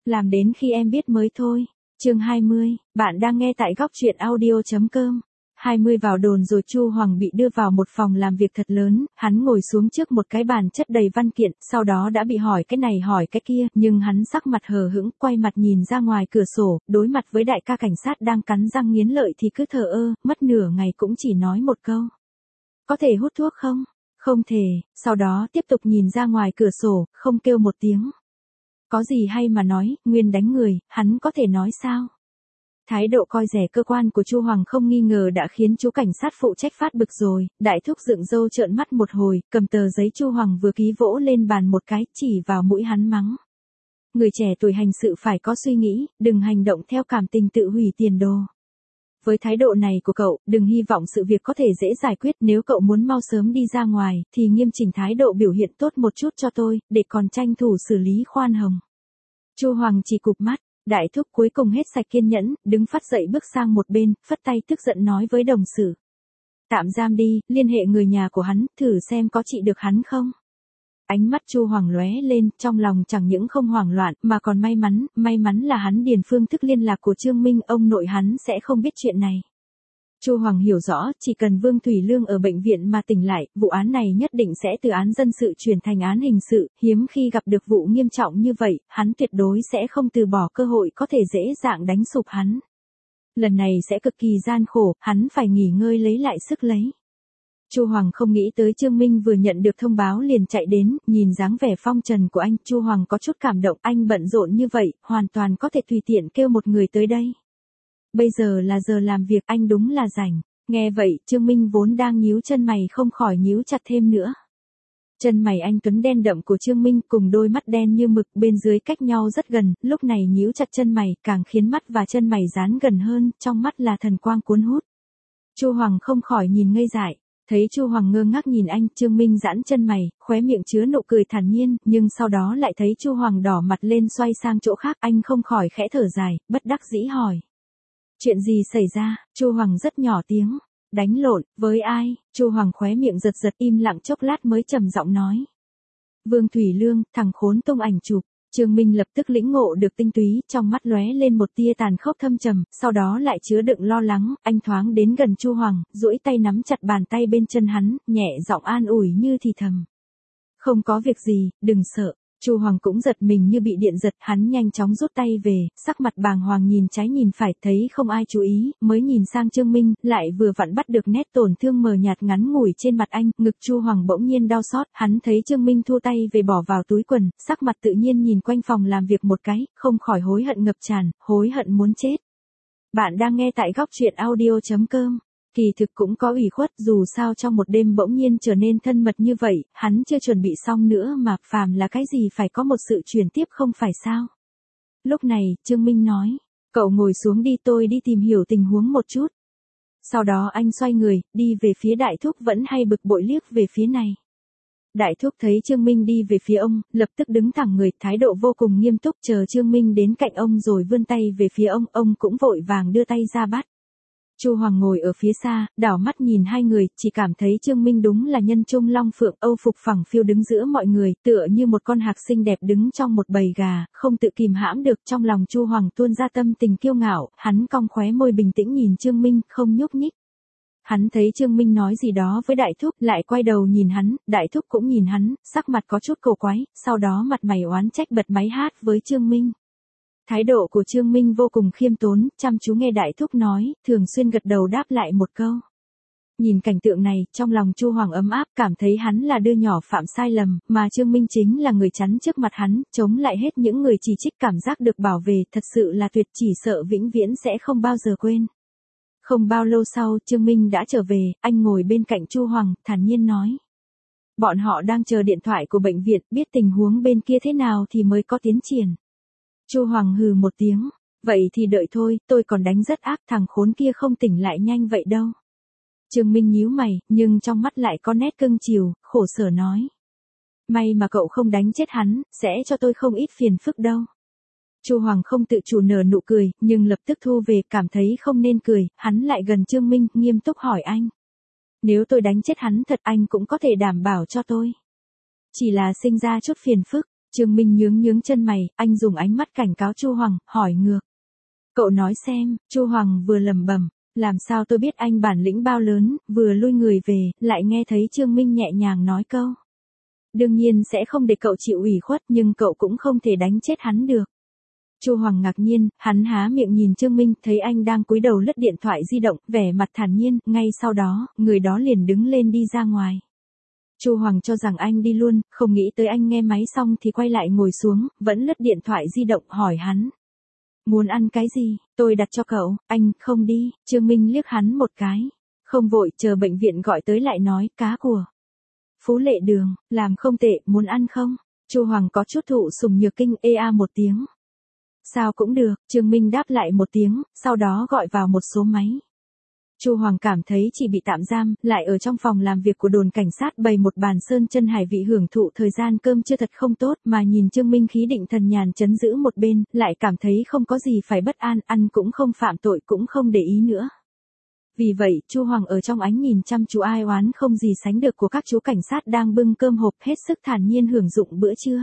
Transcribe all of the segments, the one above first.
Làm đến khi em biết mới thôi. Chương 20, bạn đang nghe tại góc truyện audio.com. 20 vào đồn rồi Chu Hoàng bị đưa vào một phòng làm việc thật lớn, hắn ngồi xuống trước một cái bàn chất đầy văn kiện, sau đó đã bị hỏi cái này hỏi cái kia, nhưng hắn sắc mặt hờ hững, quay mặt nhìn ra ngoài cửa sổ, đối mặt với đại ca cảnh sát đang cắn răng nghiến lợi thì cứ thờ ơ, mất nửa ngày cũng chỉ nói một câu. Có thể hút thuốc không? Không thể, sau đó tiếp tục nhìn ra ngoài cửa sổ, không kêu một tiếng. Có gì hay mà nói, nguyên đánh người, hắn có thể nói sao? Thái độ coi rẻ cơ quan của Chu Hoàng không nghi ngờ đã khiến chú cảnh sát phụ trách phát bực rồi, đại thúc dựng râu trợn mắt một hồi, cầm tờ giấy Chu Hoàng vừa ký vỗ lên bàn một cái, chỉ vào mũi hắn mắng. Người trẻ tuổi hành sự phải có suy nghĩ, đừng hành động theo cảm tình tự hủy tiền đồ. Với thái độ này của cậu, đừng hy vọng sự việc có thể dễ giải quyết, nếu cậu muốn mau sớm đi ra ngoài, thì nghiêm chỉnh thái độ biểu hiện tốt một chút cho tôi, để còn tranh thủ xử lý khoan hồng. Chu Hoàng chỉ cụp mắt. Đại thúc cuối cùng hết sạch kiên nhẫn, đứng phắt dậy bước sang một bên, phất tay tức giận nói với đồng sự. Tạm giam đi, liên hệ người nhà của hắn, thử xem có trị được hắn không. Ánh mắt Chu Hoàng lóe lên, trong lòng chẳng những không hoảng loạn, mà còn may mắn là hắn điền phương thức liên lạc của Trương Minh, ông nội hắn sẽ không biết chuyện này. Chu Hoàng hiểu rõ, chỉ cần Vương Thủy Lương ở bệnh viện mà tỉnh lại, vụ án này nhất định sẽ từ án dân sự chuyển thành án hình sự, hiếm khi gặp được vụ nghiêm trọng như vậy, hắn tuyệt đối sẽ không từ bỏ cơ hội có thể dễ dàng đánh sụp hắn. Lần này sẽ cực kỳ gian khổ, hắn phải nghỉ ngơi lấy lại sức lấy. Chu Hoàng không nghĩ tới Trương Minh vừa nhận được thông báo liền chạy đến, nhìn dáng vẻ phong trần của anh, Chu Hoàng có chút cảm động, anh bận rộn như vậy, hoàn toàn có thể tùy tiện kêu một người tới đây. Bây giờ là giờ làm việc, anh đúng là rảnh. Nghe vậy, Trương Minh vốn đang nhíu chân mày không khỏi nhíu chặt thêm nữa. Chân mày anh tuấn đen đậm của Trương Minh cùng đôi mắt đen như mực bên dưới cách nhau rất gần, lúc này nhíu chặt chân mày càng khiến mắt và chân mày dán gần hơn, trong mắt là thần quang cuốn hút. Chu Hoàng không khỏi nhìn ngây dại. Thấy Chu Hoàng ngơ ngác nhìn anh, Trương Minh giãn chân mày, khóe miệng chứa nụ cười thản nhiên, nhưng sau đó lại thấy Chu Hoàng đỏ mặt lên xoay sang chỗ khác, anh không khỏi khẽ thở dài, bất đắc dĩ hỏi. Chuyện gì xảy ra? Chu Hoàng rất nhỏ tiếng. Đánh lộn, với ai? Chu Hoàng khóe miệng giật giật im lặng chốc lát mới trầm giọng nói. Vương Thủy Lương, thằng khốn tung ảnh chụp. Trương Minh lập tức lĩnh ngộ được tinh túy, trong mắt lóe lên một tia tàn khốc thâm trầm, sau đó lại chứa đựng lo lắng, anh thoáng đến gần Chu Hoàng, duỗi tay nắm chặt bàn tay bên chân hắn, nhẹ giọng an ủi như thì thầm. Không có việc gì, đừng sợ. Chu Hoàng cũng giật mình như bị điện giật, hắn nhanh chóng rút tay về, sắc mặt bàng hoàng nhìn trái nhìn phải, thấy không ai chú ý, mới nhìn sang Trương Minh, lại vừa vặn bắt được nét tổn thương mờ nhạt ngắn ngủi trên mặt anh, ngực Chu Hoàng bỗng nhiên đau xót, hắn thấy Trương Minh thu tay về bỏ vào túi quần, sắc mặt tự nhiên nhìn quanh phòng làm việc một cái, không khỏi hối hận ngập tràn, hối hận muốn chết. Bạn đang nghe tại góc truyện audio.com. Kỳ thực cũng có ủy khuất, dù sao trong một đêm bỗng nhiên trở nên thân mật như vậy, hắn chưa chuẩn bị xong nữa mà, phàm là cái gì phải có một sự chuyển tiếp không phải sao. Lúc này, Trương Minh nói, cậu ngồi xuống đi, tôi đi tìm hiểu tình huống một chút. Sau đó anh xoay người, đi về phía đại thúc vẫn hay bực bội liếc về phía này. Đại thúc thấy Trương Minh đi về phía ông, lập tức đứng thẳng người, thái độ vô cùng nghiêm túc, chờ Trương Minh đến cạnh ông rồi vươn tay về phía ông cũng vội vàng đưa tay ra bắt. Chu Hoàng ngồi ở phía xa, đảo mắt nhìn hai người, chỉ cảm thấy Trương Minh đúng là nhân trung long phượng, âu phục phẳng phiu đứng giữa mọi người, tựa như một con hạc xinh đẹp đứng trong một bầy gà, không tự kìm hãm được, trong lòng Chu Hoàng tuôn ra tâm tình kiêu ngạo, hắn cong khóe môi bình tĩnh nhìn Trương Minh, không nhúc nhích. Hắn thấy Trương Minh nói gì đó với đại thúc, lại quay đầu nhìn hắn, đại thúc cũng nhìn hắn, sắc mặt có chút cổ quái, sau đó mặt mày oán trách bật máy hát với Trương Minh. Thái độ của Trương Minh vô cùng khiêm tốn, chăm chú nghe đại thúc nói, thường xuyên gật đầu đáp lại một câu. Nhìn cảnh tượng này, trong lòng Chu Hoàng ấm áp, cảm thấy hắn là đứa nhỏ phạm sai lầm, mà Trương Minh chính là người chắn trước mặt hắn, chống lại hết những người chỉ trích, cảm giác được bảo vệ, thật sự là tuyệt, chỉ sợ vĩnh viễn sẽ không bao giờ quên. Không bao lâu sau, Trương Minh đã trở về, anh ngồi bên cạnh Chu Hoàng, thản nhiên nói. Bọn họ đang chờ điện thoại của bệnh viện, biết tình huống bên kia thế nào thì mới có tiến triển. Chu Hoàng hừ một tiếng, vậy thì đợi thôi, tôi còn đánh rất ác, thằng khốn kia không tỉnh lại nhanh vậy đâu. Trương Minh nhíu mày, nhưng trong mắt lại có nét cưng chiều, khổ sở nói. May mà cậu không đánh chết hắn, sẽ cho tôi không ít phiền phức đâu. Chu Hoàng không tự chủ nở nụ cười, nhưng lập tức thu về, cảm thấy không nên cười, hắn lại gần Trương Minh, nghiêm túc hỏi anh. Nếu tôi đánh chết hắn thật, anh cũng có thể đảm bảo cho tôi. Chỉ là sinh ra chút phiền phức. Trương Minh nhướng nhướng chân mày, anh dùng ánh mắt cảnh cáo Chu Hoàng, hỏi ngược. Cậu nói xem, Chu Hoàng vừa lẩm bẩm, làm sao tôi biết anh bản lĩnh bao lớn, vừa lui người về, lại nghe thấy Trương Minh nhẹ nhàng nói câu. Đương nhiên sẽ không để cậu chịu ủy khuất nhưng cậu cũng không thể đánh chết hắn được. Chu Hoàng ngạc nhiên, hắn há miệng nhìn Trương Minh, thấy anh đang cúi đầu lướt điện thoại di động, vẻ mặt thản nhiên, ngay sau đó, người đó liền đứng lên đi ra ngoài. Chu Hoàng cho rằng anh đi luôn, không nghĩ tới anh nghe máy xong thì quay lại ngồi xuống, vẫn lướt điện thoại di động, hỏi hắn. Muốn ăn cái gì, tôi đặt cho cậu, anh không đi. Trương Minh liếc hắn một cái. Không vội, chờ bệnh viện gọi tới lại nói, cá của Phú Lệ Đường, làm không tệ, muốn ăn không? Chu Hoàng có chút thụ sủng nhược kinh, ea một tiếng. Sao cũng được, Trương Minh đáp lại một tiếng, sau đó gọi vào một số máy. Chu Hoàng cảm thấy chỉ bị tạm giam, lại ở trong phòng làm việc của đồn cảnh sát bày một bàn sơn chân hải vị hưởng thụ thời gian cơm chưa thật không tốt, mà nhìn Trương Minh khí định thần nhàn trấn giữ một bên, lại cảm thấy không có gì phải bất an, ăn cũng không phạm tội cũng không để ý nữa. Vì vậy, Chu Hoàng ở trong ánh nhìn chăm chú ai oán không gì sánh được của các chú cảnh sát đang bưng cơm hộp hết sức thản nhiên hưởng dụng bữa trưa.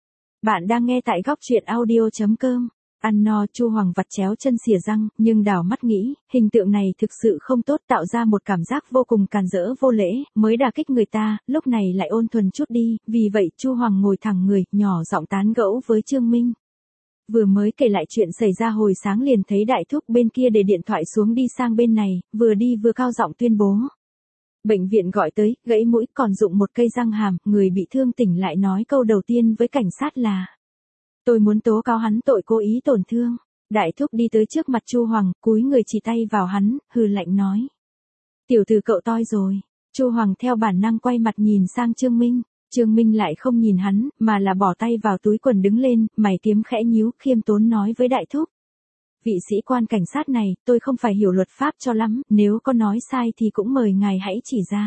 Bạn đang nghe tại góc truyện audio.com. Ăn no, Chu Hoàng vặt chéo chân xìa răng, nhưng đảo mắt nghĩ, hình tượng này thực sự không tốt, tạo ra một cảm giác vô cùng càn rỡ vô lễ, mới đả kích người ta, lúc này lại ôn thuần chút đi, vì vậy Chu Hoàng ngồi thẳng người, nhỏ giọng tán gẫu với Trương Minh. Vừa mới kể lại chuyện xảy ra hồi sáng liền thấy đại thúc bên kia để điện thoại xuống đi sang bên này, vừa đi vừa cao giọng tuyên bố. Bệnh viện gọi tới, gãy mũi còn dụng một cây răng hàm, người bị thương tỉnh lại nói câu đầu tiên với cảnh sát là. Tôi muốn tố cáo hắn tội cố ý tổn thương. Đại thúc đi tới trước mặt Chu Hoàng, cúi người chỉ tay vào hắn, hừ lạnh nói. Tiểu tử cậu toi rồi. Chu Hoàng theo bản năng quay mặt nhìn sang Trương Minh. Trương Minh lại không nhìn hắn, mà là bỏ tay vào túi quần đứng lên, mày kiếm khẽ nhíu, khiêm tốn nói với đại thúc. Vị sĩ quan cảnh sát này, tôi không phải hiểu luật pháp cho lắm, nếu có nói sai thì cũng mời ngài hãy chỉ ra.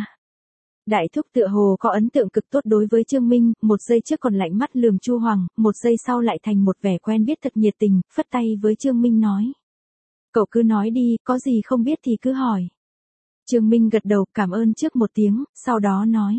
Đại thúc tựa hồ có ấn tượng cực tốt đối với Trương Minh, một giây trước còn lạnh mắt lườm Chu Hoàng, một giây sau lại thành một vẻ quen biết thật nhiệt tình, phất tay với Trương Minh nói. Cậu cứ nói đi, có gì không biết thì cứ hỏi. Trương Minh gật đầu cảm ơn trước một tiếng, sau đó nói.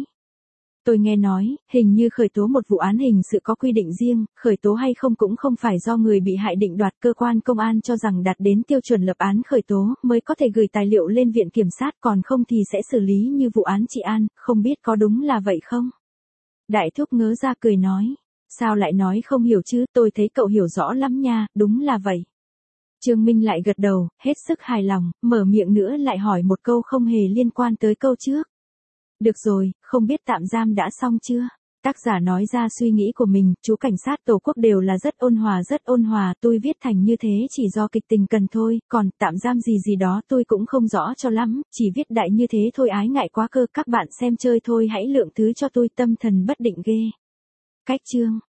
Tôi nghe nói, hình như khởi tố một vụ án hình sự có quy định riêng, khởi tố hay không cũng không phải do người bị hại định đoạt, cơ quan công an cho rằng đạt đến tiêu chuẩn lập án khởi tố, mới có thể gửi tài liệu lên viện kiểm sát, còn không thì sẽ xử lý như vụ án chị An, không biết có đúng là vậy không? Đại thúc ngớ ra cười nói, sao lại nói không hiểu chứ, tôi thấy cậu hiểu rõ lắm nha, đúng là vậy. Trương Minh lại gật đầu, hết sức hài lòng, mở miệng nữa lại hỏi một câu không hề liên quan tới câu trước. Được rồi, không biết tạm giam đã xong chưa? Tác giả nói ra suy nghĩ của mình, chú cảnh sát Tổ quốc đều là rất ôn hòa, tôi viết thành như thế chỉ do kịch tình cần thôi, còn tạm giam gì gì đó tôi cũng không rõ cho lắm, chỉ viết đại như thế thôi ái ngại quá cơ, các bạn xem chơi thôi hãy lượng thứ cho tôi tâm thần bất định ghê. Cách chương